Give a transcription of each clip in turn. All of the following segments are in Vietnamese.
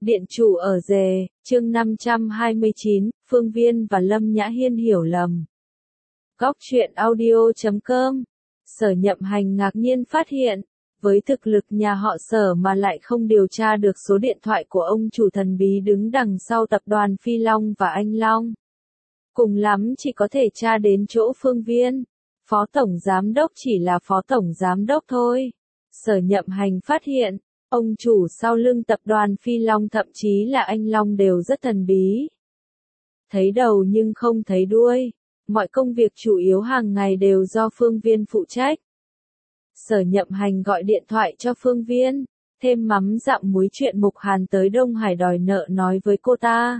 Điện chủ ở rề, chương 529, Phương Viên và Lâm Nhã Hiên hiểu lầm. Góc truyện audio.com. Sở Nhậm Hành ngạc nhiên phát hiện, với thực lực nhà họ Sở mà lại không điều tra được số điện thoại của ông chủ thần bí đứng đằng sau tập đoàn Phi Long và Anh Long. Cùng lắm chỉ có thể tra đến chỗ Phương Viên. Phó Tổng Giám Đốc chỉ là Phó Tổng Giám Đốc thôi. Sở Nhậm Hành phát hiện, ông chủ sau lưng tập đoàn Phi Long thậm chí là Anh Long đều rất thần bí. Thấy đầu nhưng không thấy đuôi. Mọi công việc chủ yếu hàng ngày đều do Phương Viên phụ trách. Sở Nhậm Hành gọi điện thoại cho Phương Viên, thêm mắm dặm muối chuyện Mục Hàn tới Đông Hải đòi nợ nói với cô ta.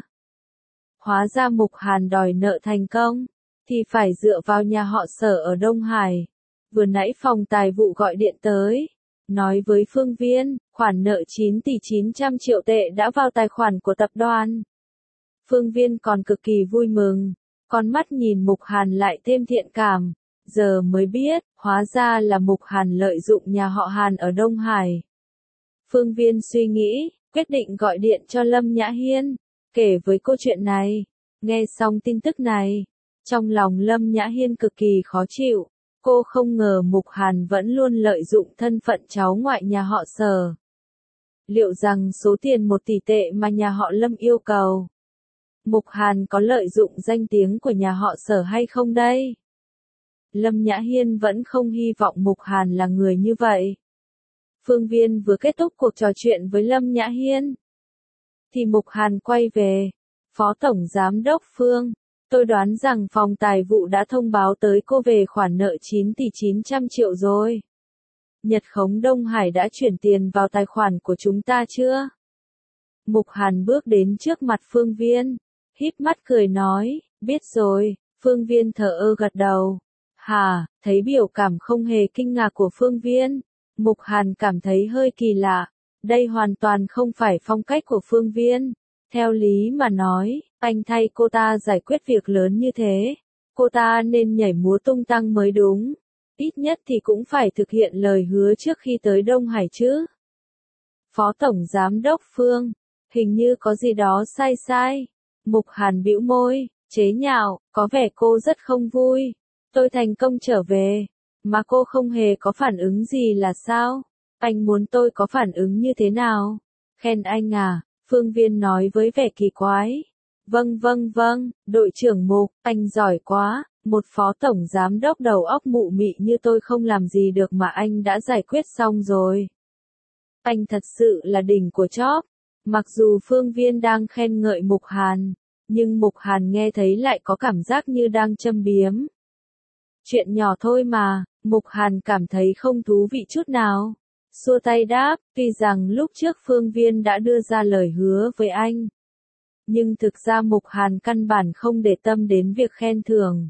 Hóa ra Mục Hàn đòi nợ thành công, thì phải dựa vào nhà họ Sở ở Đông Hải. Vừa nãy phòng tài vụ gọi điện tới, nói với Phương Viên, khoản nợ 9 tỷ 900 triệu tệ đã vào tài khoản của tập đoàn. Phương Viên còn cực kỳ vui mừng, con mắt nhìn Mục Hàn lại thêm thiện cảm, giờ mới biết, hóa ra là Mục Hàn lợi dụng nhà họ Hàn ở Đông Hải. Phương Viên suy nghĩ, quyết định gọi điện cho Lâm Nhã Hiên, kể với cô chuyện này. Nghe xong tin tức này, trong lòng Lâm Nhã Hiên cực kỳ khó chịu. Cô không ngờ Mục Hàn vẫn luôn lợi dụng thân phận cháu ngoại nhà họ Sở. Liệu rằng số tiền 1 tỷ tệ mà nhà họ Lâm yêu cầu, Mục Hàn có lợi dụng danh tiếng của nhà họ Sở hay không đây? Lâm Nhã Hiên vẫn không hy vọng Mục Hàn là người như vậy. Phương Viên vừa kết thúc cuộc trò chuyện với Lâm Nhã Hiên, thì Mục Hàn quay về. Phó Tổng Giám Đốc Phương, tôi đoán rằng phòng tài vụ đã thông báo tới cô về khoản nợ 9 tỷ 900 triệu rồi. Nhật Khống Đông Hải đã chuyển tiền vào tài khoản của chúng ta chưa? Mục Hàn bước đến trước mặt Phương Viên, híp mắt cười nói, biết rồi. Phương Viên thờ ơ gật đầu. Hà, thấy biểu cảm không hề kinh ngạc của Phương Viên, Mục Hàn cảm thấy hơi kỳ lạ. Đây hoàn toàn không phải phong cách của Phương Viên. Theo lý mà nói, anh thay cô ta giải quyết việc lớn như thế, cô ta nên nhảy múa tung tăng mới đúng. Ít nhất thì cũng phải thực hiện lời hứa trước khi tới Đông Hải chứ. Phó Tổng Giám Đốc Phương, hình như có gì đó sai sai. Mục Hàn bĩu môi, chế nhạo, có vẻ cô rất không vui. Tôi thành công trở về, mà cô không hề có phản ứng gì là sao? Anh muốn tôi có phản ứng như thế nào? Khen anh à? Phương Viên nói với vẻ kỳ quái. Vâng, đội trưởng Mục, anh giỏi quá, một phó tổng giám đốc đầu óc mụ mị như tôi không làm gì được mà anh đã giải quyết xong rồi. Anh thật sự là đỉnh của chóp. Mặc dù Phương Viên đang khen ngợi Mục Hàn, nhưng Mục Hàn nghe thấy lại có cảm giác như đang châm biếm. Chuyện nhỏ thôi mà, Mục Hàn cảm thấy không thú vị chút nào. Xua tay đáp, tuy rằng lúc trước Phương Viên đã đưa ra lời hứa với anh, nhưng thực ra Mục Hàn căn bản không để tâm đến việc khen thưởng.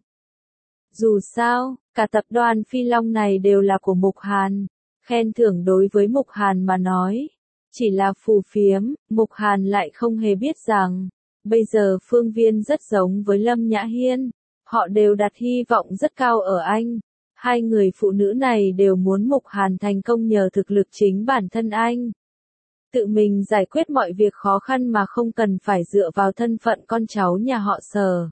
Dù sao, cả tập đoàn Phi Long này đều là của Mục Hàn, khen thưởng đối với Mục Hàn mà nói, chỉ là phù phiếm. Mục Hàn lại không hề biết rằng, bây giờ Phương Viên rất giống với Lâm Nhã Hiên, họ đều đặt hy vọng rất cao ở anh. Hai người phụ nữ này đều muốn Mục Hàn thành công nhờ thực lực chính bản thân anh. Tự mình giải quyết mọi việc khó khăn mà không cần phải dựa vào thân phận con cháu nhà họ Sở.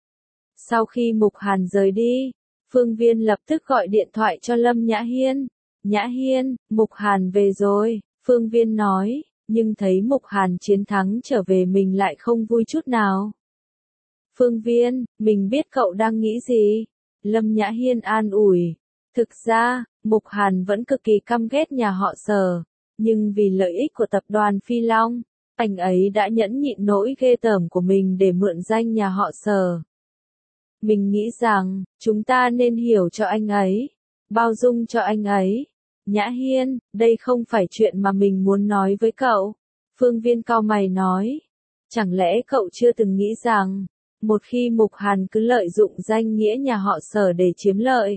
Sau khi Mục Hàn rời đi, Phương Viên lập tức gọi điện thoại cho Lâm Nhã Hiên. Nhã Hiên, Mục Hàn về rồi, Phương Viên nói, nhưng thấy Mục Hàn chiến thắng trở về mình lại không vui chút nào. Phương Viên, mình biết cậu đang nghĩ gì. Lâm Nhã Hiên an ủi. Thực ra, Mục Hàn vẫn cực kỳ căm ghét nhà họ Sở, nhưng vì lợi ích của tập đoàn Phi Long, anh ấy đã nhẫn nhịn nỗi ghê tởm của mình để mượn danh nhà họ Sở. Mình nghĩ rằng, chúng ta nên hiểu cho anh ấy, bao dung cho anh ấy. Nhã Hiên, đây không phải chuyện mà mình muốn nói với cậu. Phương Viên cau mày nói. Chẳng lẽ cậu chưa từng nghĩ rằng, một khi Mục Hàn cứ lợi dụng danh nghĩa nhà họ Sở để chiếm lợi,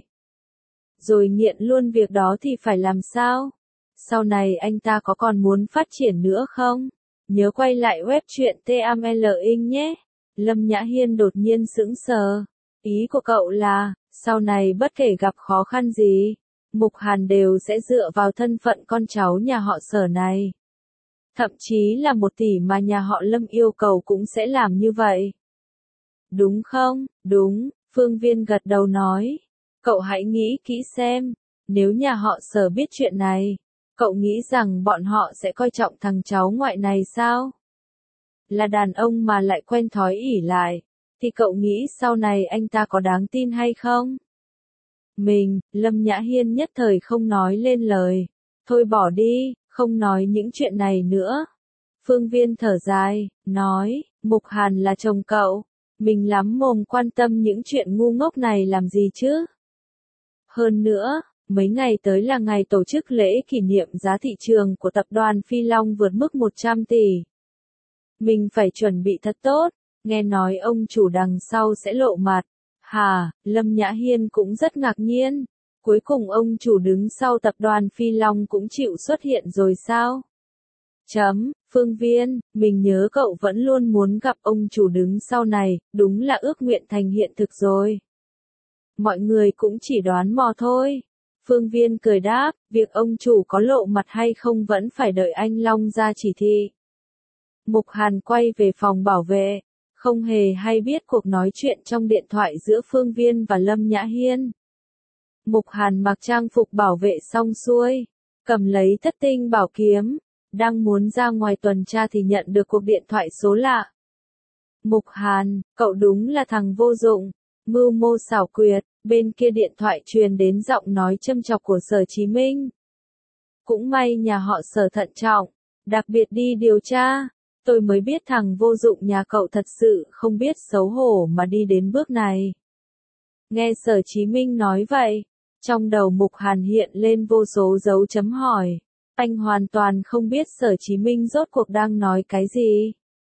rồi nghiện luôn việc đó thì phải làm sao? Sau này anh ta có còn muốn phát triển nữa không? Nhớ quay lại web truyện TML Inc nhé. Lâm Nhã Hiên đột nhiên sững sờ. Ý của cậu là, sau này bất kể gặp khó khăn gì, Mục Hàn đều sẽ dựa vào thân phận con cháu nhà họ Sở này. Thậm chí là 1 tỷ mà nhà họ Lâm yêu cầu cũng sẽ làm như vậy. Đúng không? Đúng, Phương Viên gật đầu nói. Cậu hãy nghĩ kỹ xem, nếu nhà họ Sở biết chuyện này, cậu nghĩ rằng bọn họ sẽ coi trọng thằng cháu ngoại này sao? Là đàn ông mà lại quen thói ỷ lại, thì cậu nghĩ sau này anh ta có đáng tin hay không? Lâm Nhã Hiên nhất thời không nói lên lời. Thôi bỏ đi, không nói những chuyện này nữa. Phương Viên thở dài, nói, Mục Hàn là chồng cậu, mình lắm mồm quan tâm những chuyện ngu ngốc này làm gì chứ? Hơn nữa, mấy ngày tới là ngày tổ chức lễ kỷ niệm giá thị trường của tập đoàn Phi Long vượt mức 100 tỷ. Mình phải chuẩn bị thật tốt, nghe nói ông chủ đằng sau sẽ lộ mặt. Hà, Lâm Nhã Hiên cũng rất ngạc nhiên. Cuối cùng ông chủ đứng sau tập đoàn Phi Long cũng chịu xuất hiện rồi sao? Phương Viên, mình nhớ cậu vẫn luôn muốn gặp ông chủ đứng sau này, đúng là ước nguyện thành hiện thực rồi. Mọi người cũng chỉ đoán mò thôi. Phương Viên cười đáp, việc ông chủ có lộ mặt hay không vẫn phải đợi anh Long ra chỉ thị. Mục Hàn quay về phòng bảo vệ, không hề hay biết cuộc nói chuyện trong điện thoại giữa Phương Viên và Lâm Nhã Hiên. Mục Hàn mặc trang phục bảo vệ xong xuôi, cầm lấy thất tinh bảo kiếm, đang muốn ra ngoài tuần tra thì nhận được cuộc điện thoại số lạ. Mục Hàn, cậu đúng là thằng vô dụng, mưu mô xảo quyệt, bên kia điện thoại truyền đến giọng nói châm chọc của Sở Chí Minh. Cũng may nhà họ Sở thận trọng, đặc biệt đi điều tra, tôi mới biết thằng vô dụng nhà cậu thật sự không biết xấu hổ mà đi đến bước này. Nghe Sở Chí Minh nói vậy, trong đầu Mục Hàn hiện lên vô số dấu chấm hỏi. Anh hoàn toàn không biết Sở Chí Minh rốt cuộc đang nói cái gì.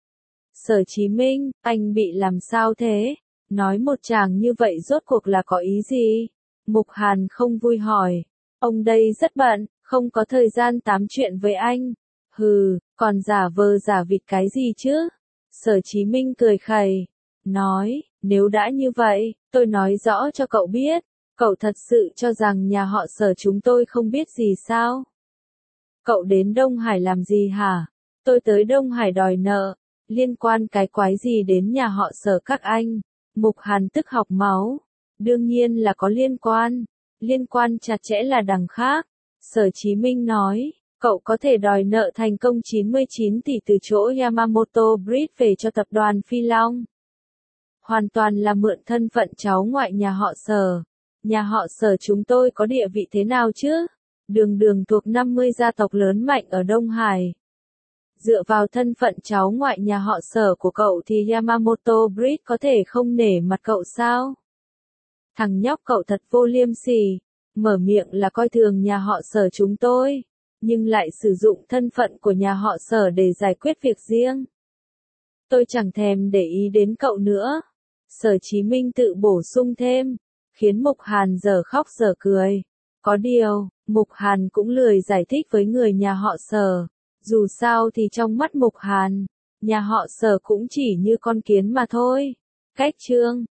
Sở Chí Minh, anh bị làm sao thế? Nói một tràng như vậy rốt cuộc là có ý gì? Mục Hàn không vui hỏi. Ông đây rất bận, không có thời gian tám chuyện với anh. Hừ, còn giả vờ giả vịt cái gì chứ? Sở Chí Minh cười khẩy, nói, nếu đã như vậy, tôi nói rõ cho cậu biết, cậu thật sự cho rằng nhà họ Sở chúng tôi không biết gì sao? Cậu đến Đông Hải làm gì hả? Tôi tới Đông Hải đòi nợ, liên quan cái quái gì đến nhà họ Sở các anh? Mục Hàn tức học máu. Đương nhiên là có liên quan chặt chẽ là đằng khác. Sở Chí Minh nói, cậu có thể đòi nợ thành công 99 tỷ từ chỗ Yamamoto Bridge về cho tập đoàn Phi Long. Hoàn toàn là mượn thân phận cháu ngoại nhà họ Sở. Nhà họ Sở chúng tôi có địa vị thế nào chứ? Đường thuộc 50 gia tộc lớn mạnh ở Đông Hải. Dựa vào thân phận cháu ngoại nhà họ Sở của cậu thì Yamamoto Bridge có thể không nể mặt cậu sao? Thằng nhóc cậu thật vô liêm sỉ, mở miệng là coi thường nhà họ Sở chúng tôi, nhưng lại sử dụng thân phận của nhà họ Sở để giải quyết việc riêng. Tôi chẳng thèm để ý đến cậu nữa. Sở Chí Minh tự bổ sung thêm, khiến Mục Hàn giờ khóc giờ cười. Có điều, Mục Hàn cũng lười giải thích với người nhà họ Sở. Dù sao thì trong mắt Mục Hàn, nhà họ Sở cũng chỉ như con kiến mà thôi. Cách chương